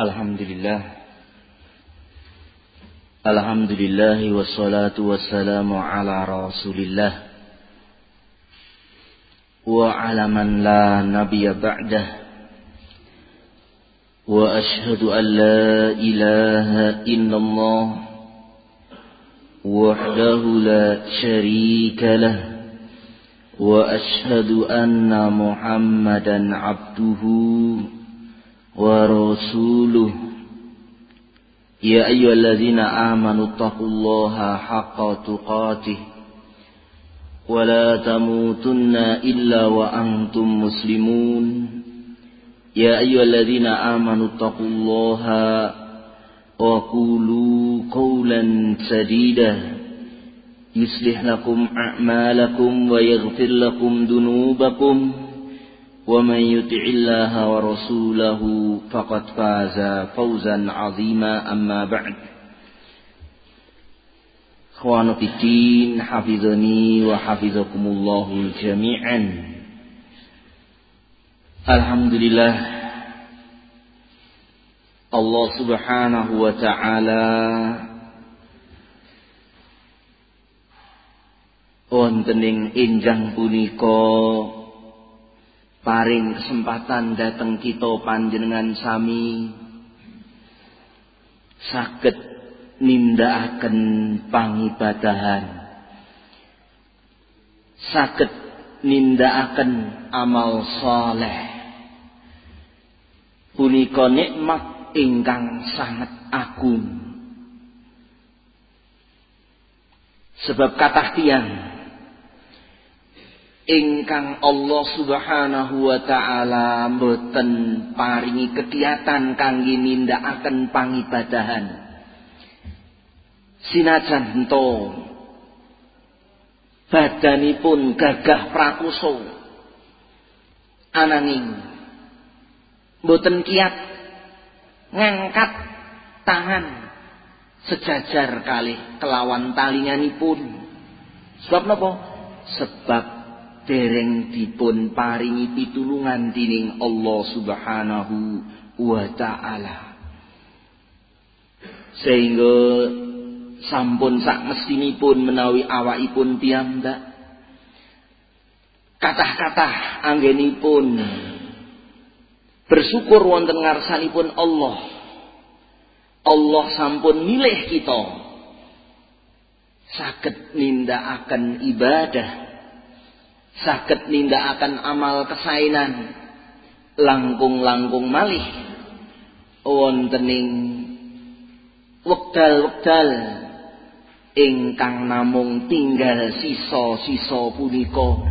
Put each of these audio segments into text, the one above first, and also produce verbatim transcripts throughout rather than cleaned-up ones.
Alhamdulillah. Alhamdulillah wassalatu wassalamu ala Rasulillah wa ala man la nabiyya ba'dah. Wa ashhadu an la ilaha illallah wahdahu la syarika lah wa ashhadu anna Muhammadan abduhu wa rasuluh. Ya ayyuhalladzina amanu taqullaha haqqa tuqatih wa la tamutunna illa wa antum muslimun. Ya ayyuhalladzina amanu taqullaha wa qulu qawlan sadida yuslih lakum a'malakum wa yaghfir lakum dunubakum. وَمَنْ يُطِعِ اللَّهَ وَرَسُولَهُ فَقَدْ فَازَ فَوْزًا عَظِيمًا أَمَّا بَعْدُ. Ikhwanu fiddin, hafizani wa hafizakumullahu jami'an. Alhamdulillah, Allah Subhanahu wa taala wonten ing enjang punika paring kesempatan dateng kita panjenengan sami saged nindakaken pangibadahan, saged nindakaken amal saleh. Punika nikmat ingkang sangat agung. Sebab kathah tiyang ingkang Allah Subhanahu wa taala mboten paringi kegiatan kangge nindakaken pangibadahan. Sinajan ento badanipun gagah prakusa, ananging mboten kiyat ngangkat tangan sejajar kalih kelawan talinganipun. Sebab napa? Sebab dereng dipun paringi pitulungan dening Allah Subhanahu wa taala. Sehingga sampun sak mestinipun menawi awakipun piyambak kathah-kathah anggenipun bersyukur wonten ngarsanipun Allah. Allah sampun milih kita saged nindakaken ibadah, saged nindakaken amal kesainan, langkung-langkung malih wontening wekdal-wekdal ingkang namung tinggal sisa-sisa punika.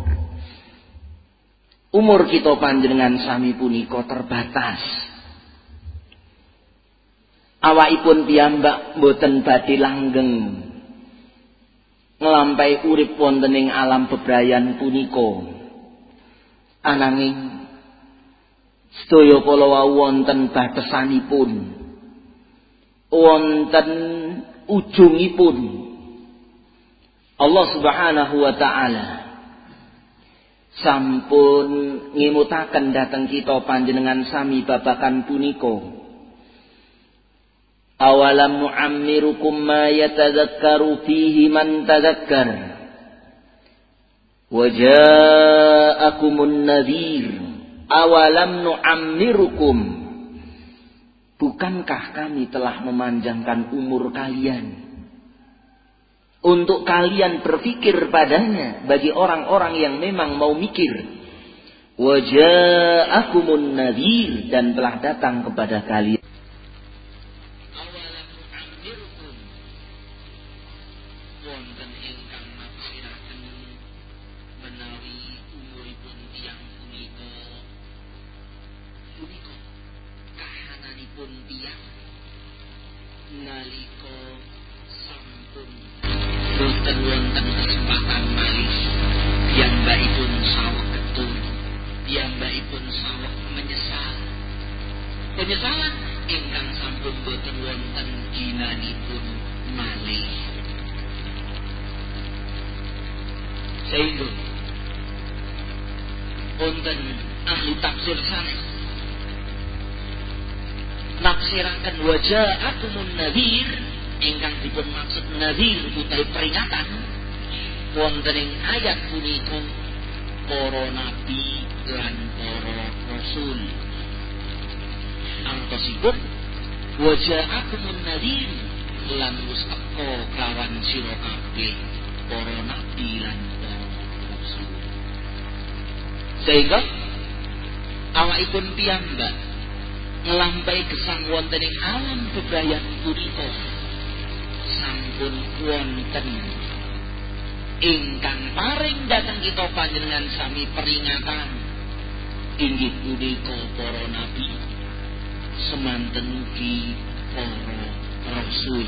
Umur kita panjenengan sami punika terbatas. Awakipun piyambak mboten badhe langgeng nglampahi urip wonten ing alam bebrayan punika. Ananging sedaya kala wau wonten batesanipun, wonten ujungipun. Allah Subhanahu wa taala sampun ngimutaken dhateng kita panjenengan sami babakan punika. Awalam nu'ammirukum ma yatadzakkaru fihi man tadzakkar wa ja'akumun nadhir. Awalam nu'ammirukum, bukankah kami telah memanjangkan umur kalian untuk kalian berpikir padanya, bagi orang-orang yang memang mau mikir. Wa ja'akumun nadhir, dan telah datang kepada kalian. Penyesalan ingkang sampun boten wonten ginanipun malih. Sehingga wonten ahli tafsir sanes nafsiraken waja'akumun nadhir ingkang dipun maksud nadhir utawi peringatan wonten ing ayat punika para nabi lan para rasul. Angkosipun waja'akumun nadhir lan wis teka kawan sira kabeh para nabi lan para rasul. Sehingga awakipun piyambak nglampahi gesang wonten ing alam bebrayan punika sampun wonten ingkang paring dhateng kita panjenengan sami peringatan inggih punika para nabi semanten ugi para rasul.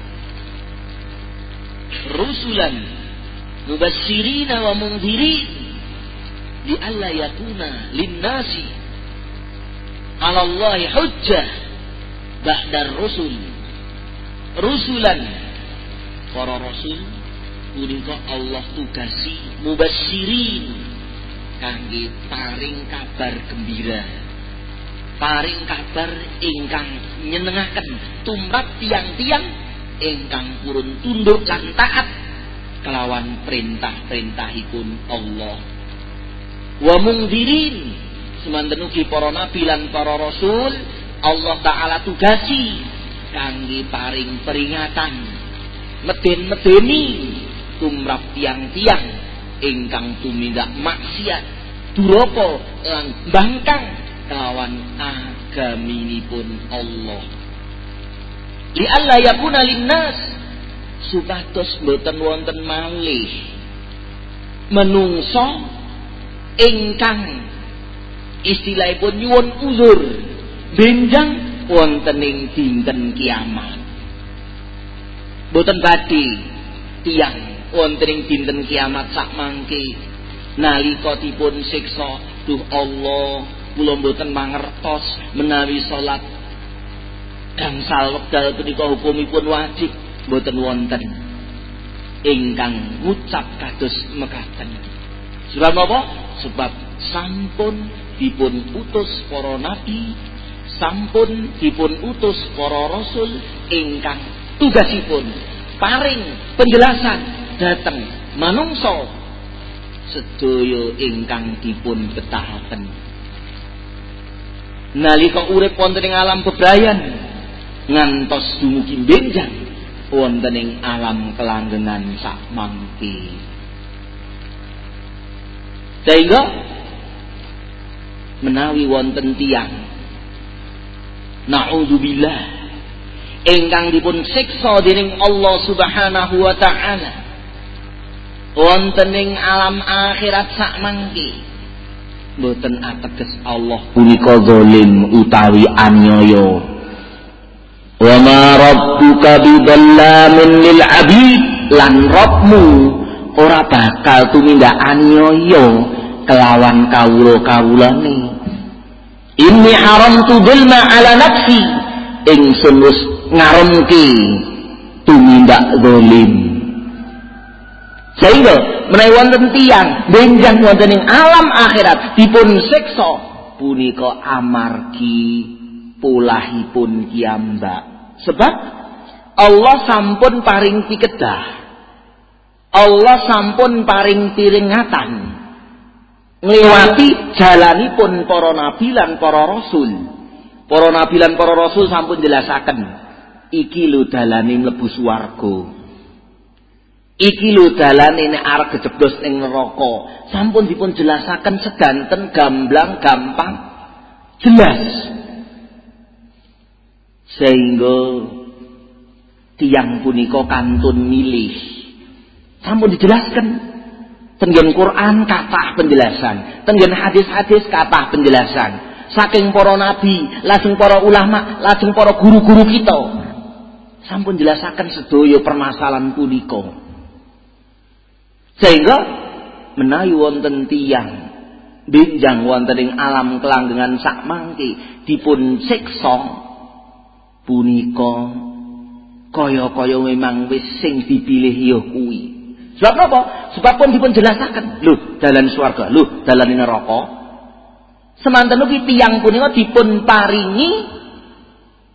Rusulan mubasyirina wa mundhirin li alla yakuna linnasi 'ala Allahi hujjah ba'da rusul. Rusulan para rasul punika Allah tugasi mubasyirin kangge paring kabar gembira, paring kabar ingkang nyenengaken tumrap tiang-tiang ingkang purun tunduk lan taat kelawan perintah-perintahipun Allah. Wa mungdirin semanten ugi para nabi lan para rasul Allah taala tugasi kangge paring peringatan meden-medeni tumrap tiang-tiang ingkang tumindak maksiat duraka lan bangkang kelawan agaminipun Allah. Li alla yakuna linnas supados boten wonten malih menungso ingkang istilahipun nyuwun uzur benjang wonten ing dinten kiamat. Boten badhe tiyang wonten ing dinten kiamat sak mangke nalika dipun siksa, duh Allah kula mboten mangertos menawi salat gangsal wekdal punika hukumipun wajib, mboten wonten ingkang ngucap kados mekaten. Sebab apa? Sebab sampun dipun utus para nabi, sampun dipun utus para rasul ingkang tugasipun paring penjelasan dhateng manungsa sedaya ingkang dipun betahaken. Nalika urip wonten ing alam bebrayan ngantos dumugi benjang wonten ing alam kelanggengan sak mangke. Sehingga menawi wonten tiyang naudzubillah ingkang dipun siksa dening Allah Subhanahu wa taala wonten ing alam akhirat sak mangke, mboten ateges Allah punika zalim utawi anyaya. Wa ma rabbuka bidzallamin lil 'abid, lan Rabbmu ora bakal tumindak anyaya kelawan kawula-kawulane. Inni haramtu dzulma ala nafsi, ingsun wis ngaremke tumindak zalim. Sehingga menawi wonten tiyang benjang wonten ing alam akhirat dipun siksa punika amargi polahipun kiyambak. Sebab Allah sampun paring pikedah, Allah sampun paring peringatan ngliwati jalanipun para nabi lan para rasul. Para nabi lan para rasul sampun jelasaken iki lho dalane mlebu swarga, iki lho dalane nek arep kejeblos ning neraka. Sampun dipun jelasaken sedanten gamblang gampang jelas. Sehingga tiyang punika kantun milih sampun dijelaskan tenggen Quran kathah penjelasan, tenggen hadis-hadis kathah penjelasan saking para nabi, lajeng para ulama, lajeng para guru-guru kita sampun jelasaken sedaya permasalahan punika. Sehingga menawi wonten tiyang benjang wonten ing alam kelanggengan sak mangke dipun siksa punika kaya-kaya memang wis sing dipilih ya kuwi. Sebab napa? Sebab pun dipun jelasaken, lho dalan swarga, lho dalan neraka. Semanten ugi tiyang punika dipun paringi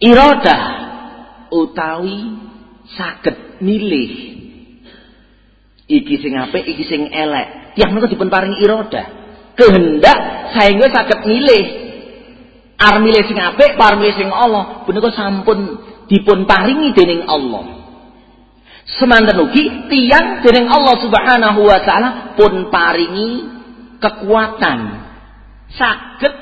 iradah utawi saged milih iki sing apik iki sing elek. Tiyang menika dipun paringi iradah, kehendak saengga saged milih. Arep milih sing apik, parep milih sing Allah, punika sampun dipun paringi dening Allah. Semanten ugi tiyang dening Allah Subhanahu wa taala pun paringi kekuatan saged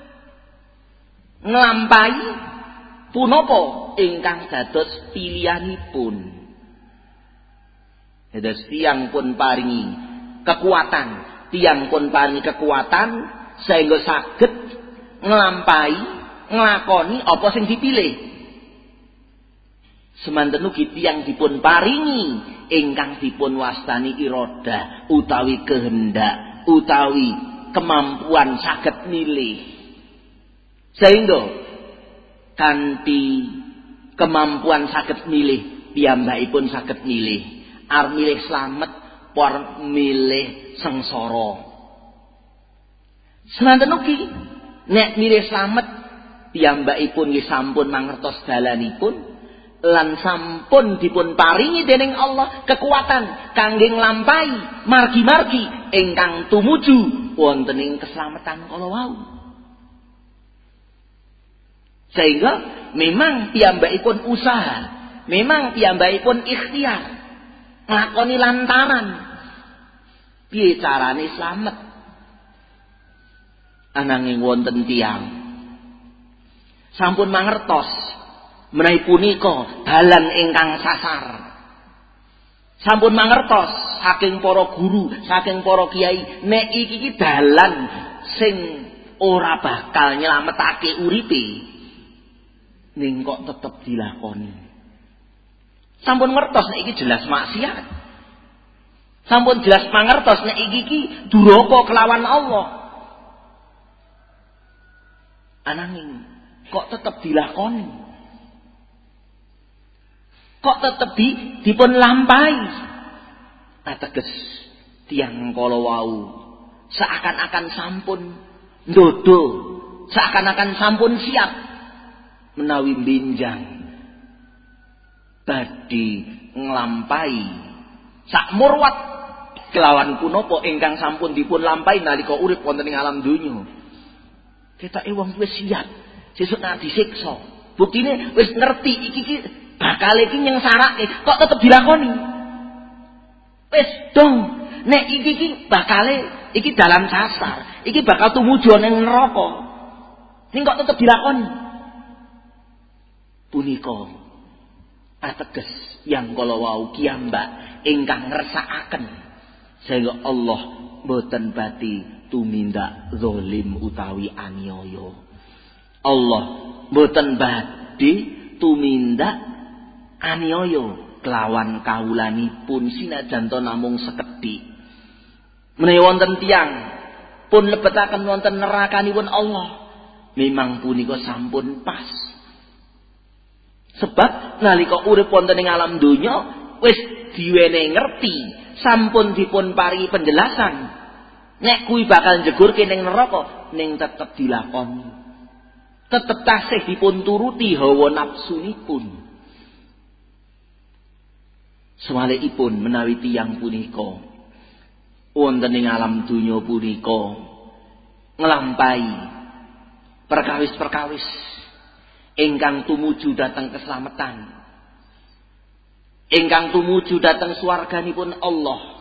nglampahi punapa ingkang dados pilihanipun. Dados tiyang pun paringi kekuatan, tiyang pun paringi kekuatan sehingga saged nglampahi nglakoni apa sing dipilih. Semanten ugi tiyang dipun paringi ingkang dipun wastani iradah utawi kehendak utawi kemampuan saged milih. Sehingga kanthi kemampuan saged milih piyambakipun saged milih arep milih slamet par milih sengsara. Semanten ugi nek milih slamet piyambakipun nggih sampun mangertos dalanipun lan sampun dipun paringi dening Allah kekuatan kangge nglampahi margi-margi ingkang tumuju wonten ing keslametan kala wau. Sehingga memang piyambakipun usaha, memang piyambakipun ikhtiar nglakoni lantaran piye carane slamet. Ananging wonten tiyang sampun mangertos menawi punika dalan ingkang sasar. Sampun mangertos saking para guru, saking para kiai, nek iki iki dalan sing ora bakal nyelametake uripe. Ning kok tetep dilakoni. Sampun ngertos nek iki jelas maksiat. Sampun jelas mangertos nek iki iki duraka kelawan Allah. Ananging kok tetep dilakoni. Kok tetep di dipun lampahi. Ateges tiyang kala wau seakan-akan sampun ndodo, seakan-akan sampun siap menawi benjang badhe nglampahi sak murwat kelawan punapa ingkang sampun dipun lampahi nalika urip wonten ing alam donya. Ketake wong wis siap sesuk nek disiksa. Buktine wis ngerti iki iki bakal iki nyengsarake kok tetep dilakoni. Wis dong nek iki iki bakale iki dalam sasar, iki bakal tumuju ning neraka. Ning kok tetep dilakoni. Punika ateges yang kala wau kiyambak ingkang ngersakaken sehingga Allah boten bati tumindak zalim utawi aniaya. Allah boten badhe tumindak aniaya kelawan kawulanipun sinajan to namung sekedhik. Menawi wonten tiyang pun lebetaken wonten nerakanipun Allah, memang punika sampun pas. Sebab nalika urip wonten ing alam donya wis diwenehi ngerti, sampun dipun paringi penjelasan. Nek kuwi bakal njegurke ning neraka, ning tetep dilakoni. Tetep tasih dipun turuti hawa nafsunipun. Suwalipun menawi tiyang punika wonten ing alam donya punika nglampahi perkawis-perkawis ingkang tumuju dhateng keslametan, ingkang tumuju dhateng swarganipun Allah.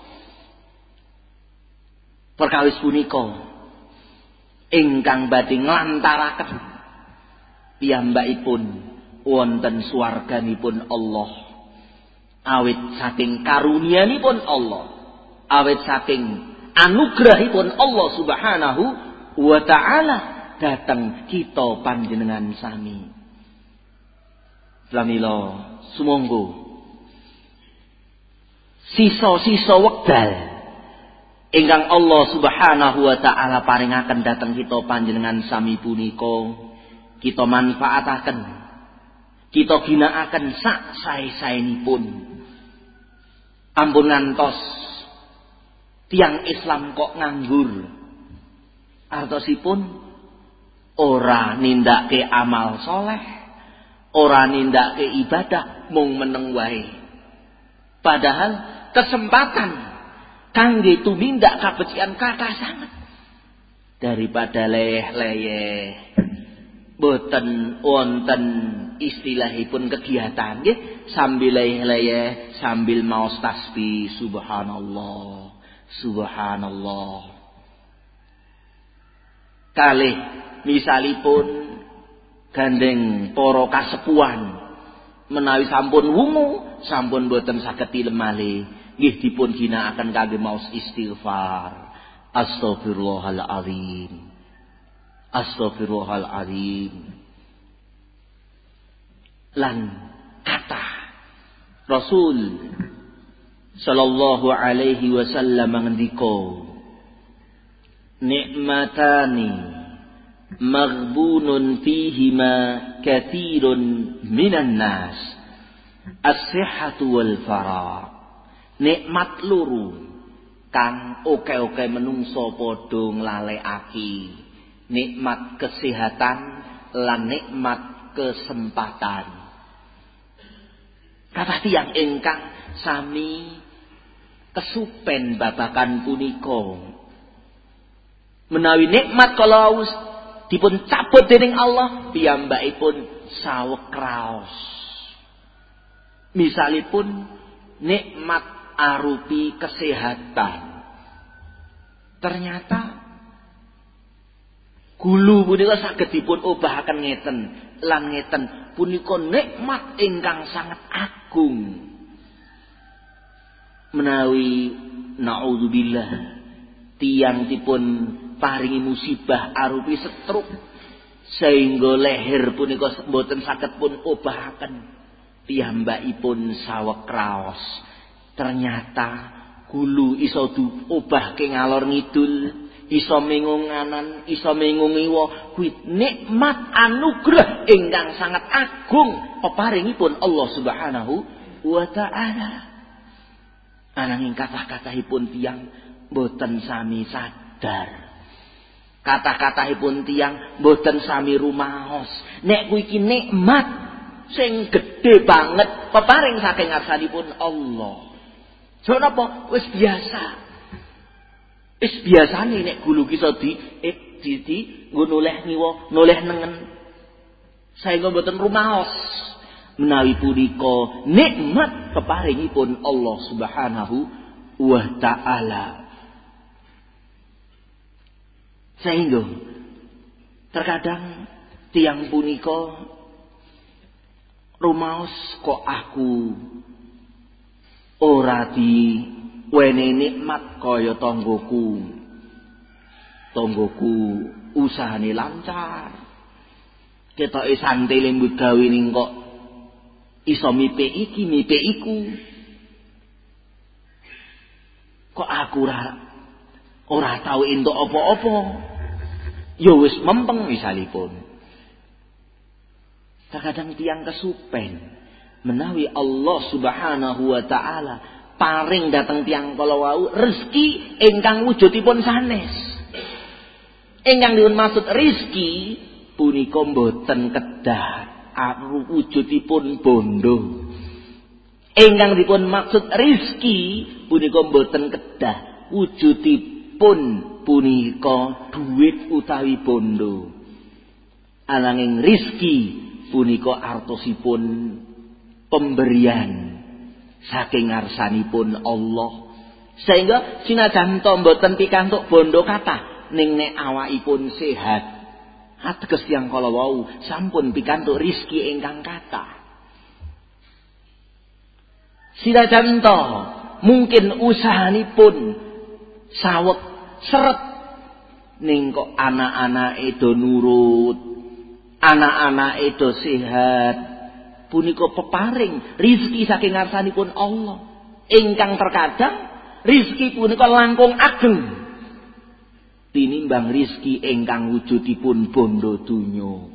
Perkawis punika ingkang badhe nglantaraken piyambakipun wonten swarganipun Allah. Awit saking karunianipun Allah, awit saking anugerahipun Allah Subhanahu wa taala dhateng kita panjenengan sami. Pramila sumangga sisa-sisa wekdal ingkang Allah Subhanahu wa taala paringaken dhateng kita panjenengan sami punika kita manfaataken, kita ginakaken sak sae-saenipun. Ampun ngantos tiang Islam kok nganggur, artosipun ora nindake amal soleh, ora nindakake ibadah mung meneng wae. Padahal kesempatan kangge tumindak kabecikan kathah sanget. Daripada leyeh-leyeh boten wonten istilahipun kegiatan nggih, sambil leyeh-leyeh sambil maos tasbih subhanallah subhanallah. Kalih misalipun gandeng para kasepuhan menawi sampun wungu sampun boten saged tilem malih nggih dipun ginakaken kangge maos istighfar. Astaghfirullahaladzim. Astaghfirullahaladzim. Lan kata Rasul sallallahu alaihi wasallam ngendika, nikmatani maghbunun fihima katsirun minan nas, as-sihhatu wal farah. Nikmat loro kang oke-oke menungso padha nglalekake, nikmat kesehatan lan nikmat kesempatan. Kathah tiyang ingkang sami kesupen babakan punika. Menawi nikmat kala dipun cabut dening Allah, piyambakipun saweg kraos. Misalipun nikmat arupi kesehatan. Ternyata gulu punika saged dipun obahaken ngeten lan ngeten punika nikmat ingkang sangat agung. Menawi naudzubillah tiyang dipun paringi musibah arupi stroke sehingga leher punika mboten saged pun obahaken, piyambakipun saweg kraos. Ternyata gulu iso diobahke ngalor ngidul, iso mengung nganan, iso mengung iwa. Kuwi nikmat anugerah ingkang sangat agung peparingipun Allah Subhanahu wa taala. Ananging kathah-kathahipun tiyang boten sami sadar. Kathah-kathahipun tiyang boten sami rumaos nek kuwi iki nikmat sing gedhe banget peparing saking ngarsanipun Allah. So napa wis biasa. Wis biasane nek gulu ki iso di eh, di di nggo noleh ngiwa, noleh nengen. Saengga mboten rumaos menawi punika nikmat peparingipun Allah Subhanahu wa taala. Sehingga terkadang tiang punika rumaos kok aku ora di wene nikmat kaya tanggoku. Tanggoku usahane lancar. Ketoke santai lembut gawe ning kok iso mipik iki mipik iku. Kok aku ora ora tau entuk apa-apa. Ya wis mempeng misalipun. Kadang tiang kesupen menawi Allah Subhanahu wa taala paring dateng tiang kala wau rezeki ingkang wujudipun sanes. Ingkang dipun maksud rezeki punika mboten kedah wujudipun bondo. Ingkang dipun maksud rezeki punika mboten kedah wujudipun punika duit utawi bondo. Ananging rezeki punika artosipun pemberian saking ngarsanipun Allah. Sehingga sinajan to mboten pikantuk bondo kathah ning nek awakipun sehat, ateges tiyang kala wau sampun pikantuk rezeki ingkang kathah. Sinajan to mungkin usahanipun saweg seret ning kok anak-anake do nurut, anak-anake do sehat, punika peparing rezeki saking ngarsanipun Allah. Ingkang terkadang rezeki punika langkung ageng tinimbang rezeki ingkang wujudipun bondo donya.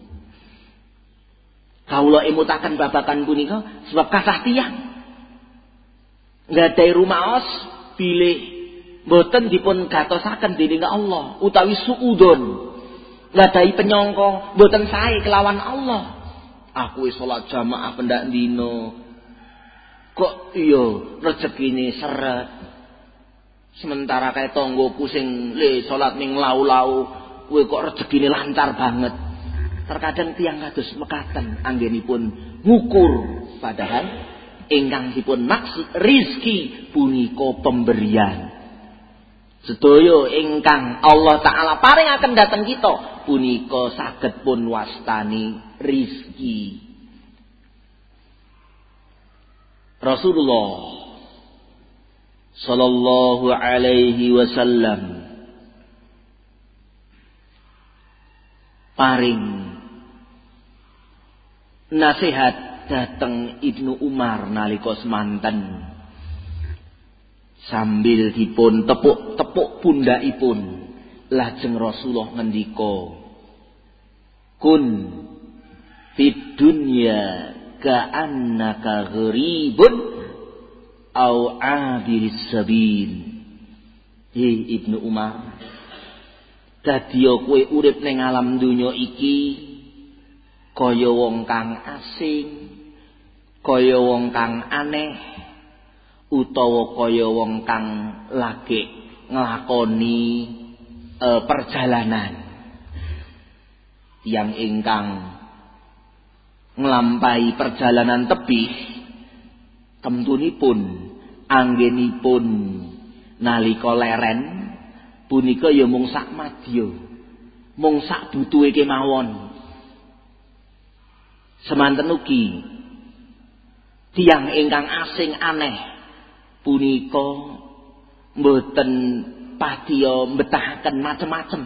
Kawula emutaken babakan punika sebab kathah tiyang nggadahi rumaos bilih boten dipun gatosaken dening Allah utawi suudon, nggadahi penyangka boten sae kelawan Allah. Aku wis salat jamaah pendak dino. Kok iya rezekine seret. Sementara kae tanggoku sing le salat ning lau-lau, kowe kok rezekine lancar banget. Terkadang tiyang kados mekaten anggenipun ngukur, padahal ingkang dipun maksud rizki punika pemberian. Sedaya ingkang Allah Ta'ala paringaken dhateng kita punika saged pun wastani rizki. Rasulullah sallallahu alaihi wasallam paring nasihat dateng Ibnu Umar nalika semanten sambil dipun tepuk-tepuk pundakipun. Lajeng Rasulullah ngendika, kun fid dunya ka'annaka gharibun au abiris sabil. Hei Ibnu Umar, dadiya kowe urip ning alam donya iki kaya wong kang asing, kaya wong kang aneh, utawa kaya wong kang lagi nglakoni e, perjalanan. Yang ingkang nglampahi perjalanan tebih temtunipun anggenipun nalika leren punika ya mung sak madya, mung sak butuhe kemawon. Semanten ugi tiyang ingkang asing aneh punika mboten patiya mbetahaken macem-macem.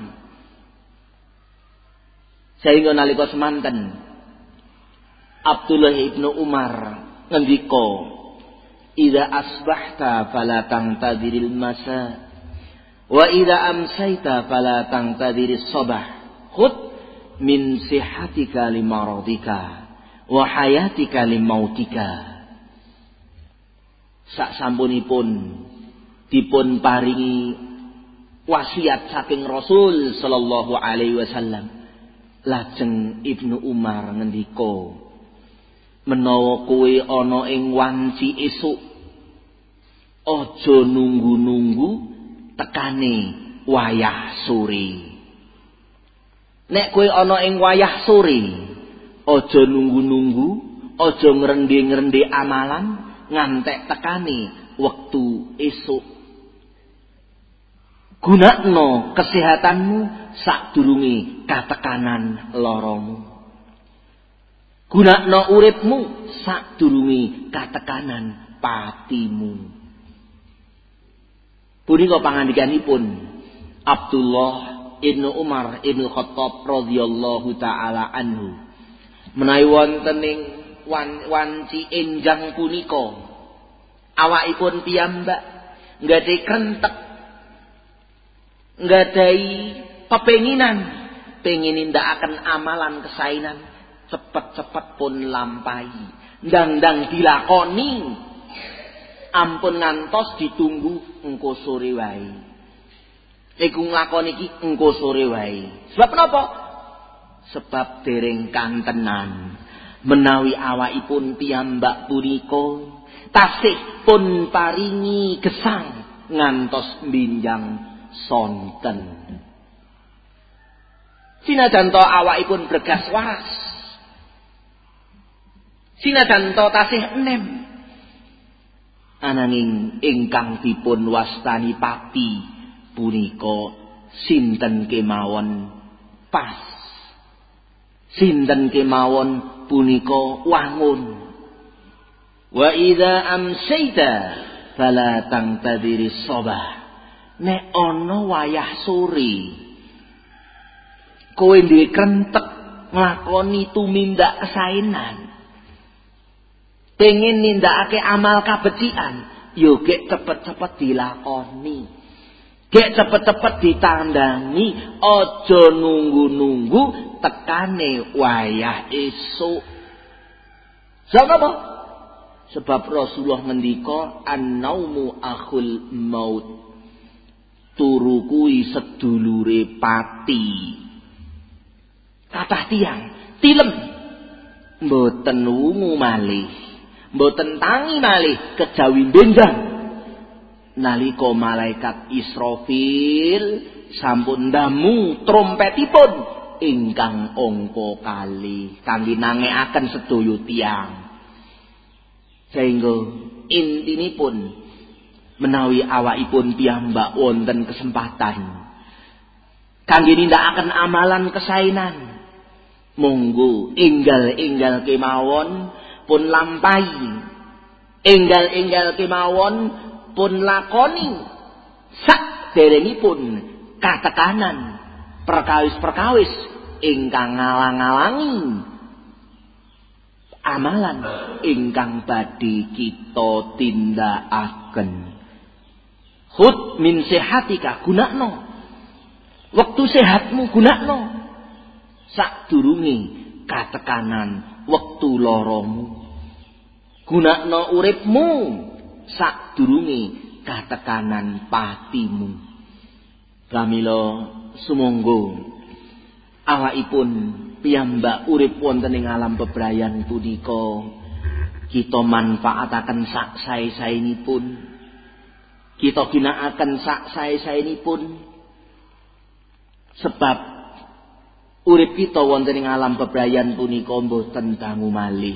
Sehingga nalika semanten Abdullah ibnu Umar ngendika, "Idza asbahta fala tangtadiril masa, wa idza amsayta fala tangtadiris sabah. Khudh min sihatika limaradika wa hayatika limautika." Sak sampunipun dipun paringi wasiat saking Rasul sallallahu alaihi wasallam, lajeng Ibnu Umar ngendika, menawa kowe ana ing wanci esuk, aja nunggu-nunggu tekane wayah sore. Nek kowe ana ing wayah sore, aja nunggu-nunggu, aja ngrendhe-ngrendhe amalan ngantek tekane wektu esuk. Gunakno kesehatanmu sadurunge katekanan laramu. Gunakno uripmu sadurunge katekanan patimu. Punika pangandikanipun Abdullah ibnu Umar ibnu Khattab radhiyallahu taala anhu. Menawi wonten ing wan, wanci enjang punika awakipun piyambak nggadahi krentek, nggadahi pepenginan pengin nindakaken amalan kesainan, cepet-cepet pun lampahi, ndang-ndang dilakoni, ampun ngantos ditunggu engko sore wae. Iku nglakoni iki engko sore wae. Sebab napa? Sebab dereng kantenan menawi awakipun piyambak punika tasih pun paringi gesang ngantos mbinjang sonten. Sinajan to awakipun bergas waras, sinajan to tasih enem, ananging ingkang dipun wastani pati punika sinten kemawon pas, sinten kemawon punika wangun. Wa idza amsayta fala tangtadiris sabah. Nek ana wayah sore kowe duwe krentek nglakoni tumindak kesainan, pengen nindakake amal kabecikan, yo gek cepet-cepet dilakoni, gek cepet-cepet ditandani, aja nunggu-nunggu tekane wayah esuk. Sebab apa? Sebab Rasulullah ngendika, an-naumu akhul maut. Turu kuwi sedulure pati. Kathah tiyang tilem mboten wungu malih, mboten tangi malih kejawi benjang nalika malaikat Israfil sampun ndamu trompetipun ingkang angka kalih kangge nangekaken sedaya tiyang. Sehingga intinipun menawi awakipun piyambak wonten kesempatan kangge nindakaken amalan kesaenan, monggo enggal-enggal kemawon pun lampahi, enggal-enggal kemawon pun lakoni saderengipun katekanan perkawis-perkawis ingkang ngalang-alangi amalan ingkang badhe kita tindakaken. Khud min sehatika, gunakno wektu sehatmu, gunakno sadurunge katekanan wektu loromu, gunakno uripmu sadurunge katekanan patimu. Pramila sumangga awakipun piyambak urip wonten ing alam bebrayan punika kita manfaataken sak sae-saenipun, kita ginakaken sak sae-saenipun, sebab urip kita wonten ing alam bebrayan punika mboten dangu malih.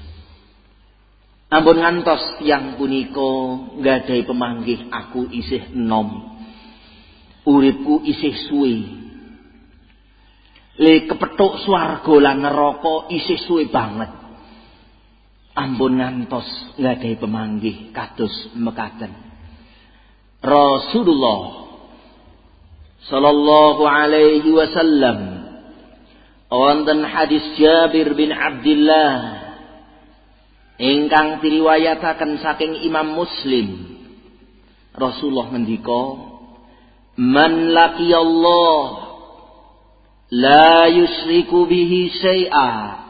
Ampun ngantos tiyang punika nggadahi pemanggih aku isih enom, uripku isih suwe. Le kepethuk swarga lan neraka isih suwe banget. Ampun ngantos nggadahi pemanggih kados mekaten. Rasulullah sallallahu alaihi wasallam wonten hadis Jabir bin Abdullah ingkang diriwayataken saking Imam Muslim. Rasulullah ngendika, "Man laqiyallah la yusyriku bihi syai'a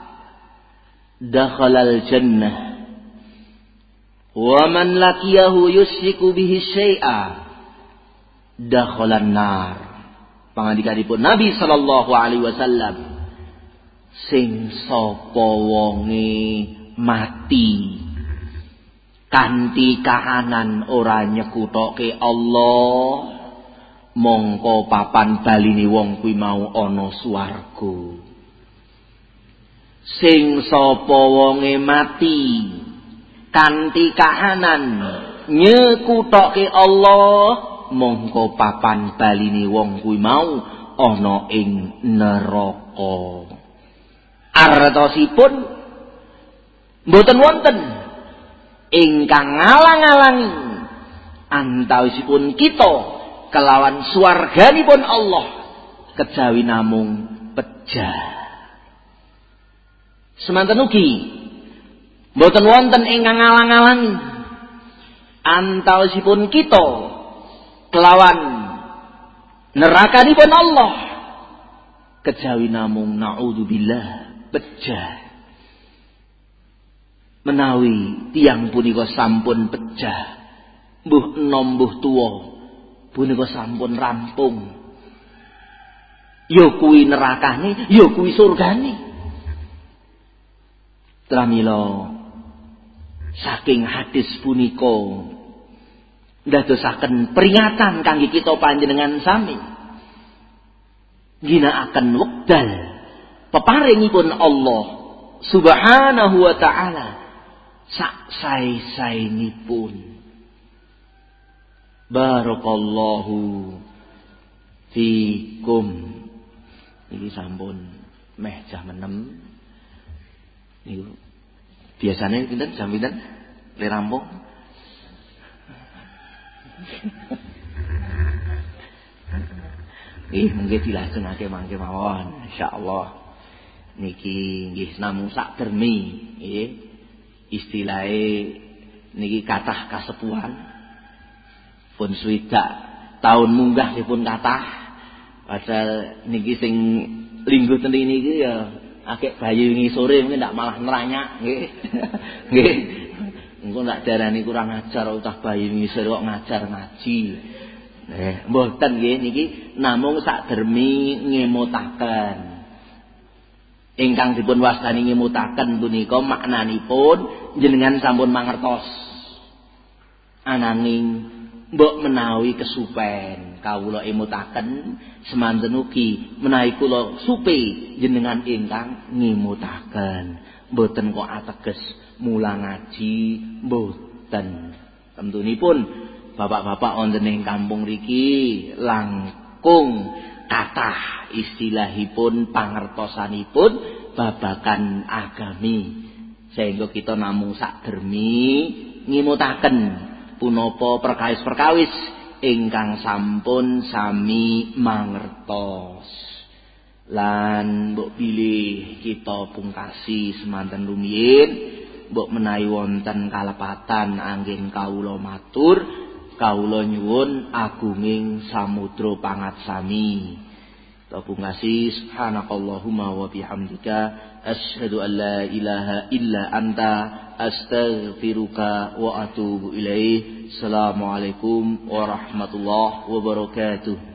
dakhalal jannah wa man laqiyahu yusyriku bihi syai'a dakhalan nar." Pangandikanipun Nabi sallallahu alaihi wasallam, sing sapa wonge mati kanthi kahanan ora nyekutoke Allah, mongko papan baline wong kuwi mau ana swarga. Sing sapa wonge mati kanthi kahanan nyekutoke Allah, mongko papan baline wong kuwi mau ana ing neraka. Artosipun mboten wonten ingkang ngalang-alangi antawisipun kita kelawan swarganipun Allah kejawi namung pejah. Semanten ugi mboten wonten ingkang ngalang-alangi antawisipun kita kelawan nerakanipun Allah kejawi namung naudzubillah pejah. Menawi tiyang punika sampun pejah, mbuh enom mbuh tuwa punika sampun rampung, ya kuwi nerakane, ya kuwi surgane. Pramila saking hadis punika ndadosaken peringatan kangge kita panjenengan sami ginakaken wekdal peparingipun Allah Subhanahu wa ta'ala sak sae-saenipun. Barakallahu fikum. Iki sampun meh jam enam. Niku biasane pinten jam pinten? Le rampung. Ih mungkin dilajengake mangke mawon insyaallah. Niki nggih namung sak dermi nggih. Istilahe niki kathah kasepuhan pun swidak tahun munggah dipun kathah, padahal niki sing lingguh ten niki ya akeh bayi wingi sore mungkin ndak malah neranyak nggih. Nggih. Engko ndak darani kurang ajar utah bayi wingi sore kok ngajar ngaji. Nggih, mboten nggih niki namung sak dermi ngemutaken. ingkang dipun wastani ngimutaken punika maknanipun jenengan sampun mangertos. Ananging mbok menawi kesupen kawula imutaken semanten ugi menawi kula supe jenengan ingkang ngimutaken. Mboten kok ateges mulang ngaji mboten. Tentunipun bapak-bapak wonten ing kampung riki langkung kathah istilahipun pangertosanipun babagan agami sehingga kita namung sakdermi ngimutaken punapa perkawis-perkawis ingkang sampun sami mangertos. Lan mbok bilih kita pungkasi semanten rumiyin mbok menawi wonten kalepatan anggen kawula matur kawula nyuwun agunging samudra pangatsami. Ta pungkasi subhanakallahumma wa bihamdika asyhadu an la ilaha illa anta astaghfiruka wa atubu ilaih. Assalamualaikum warahmatullahi wabarakatuh.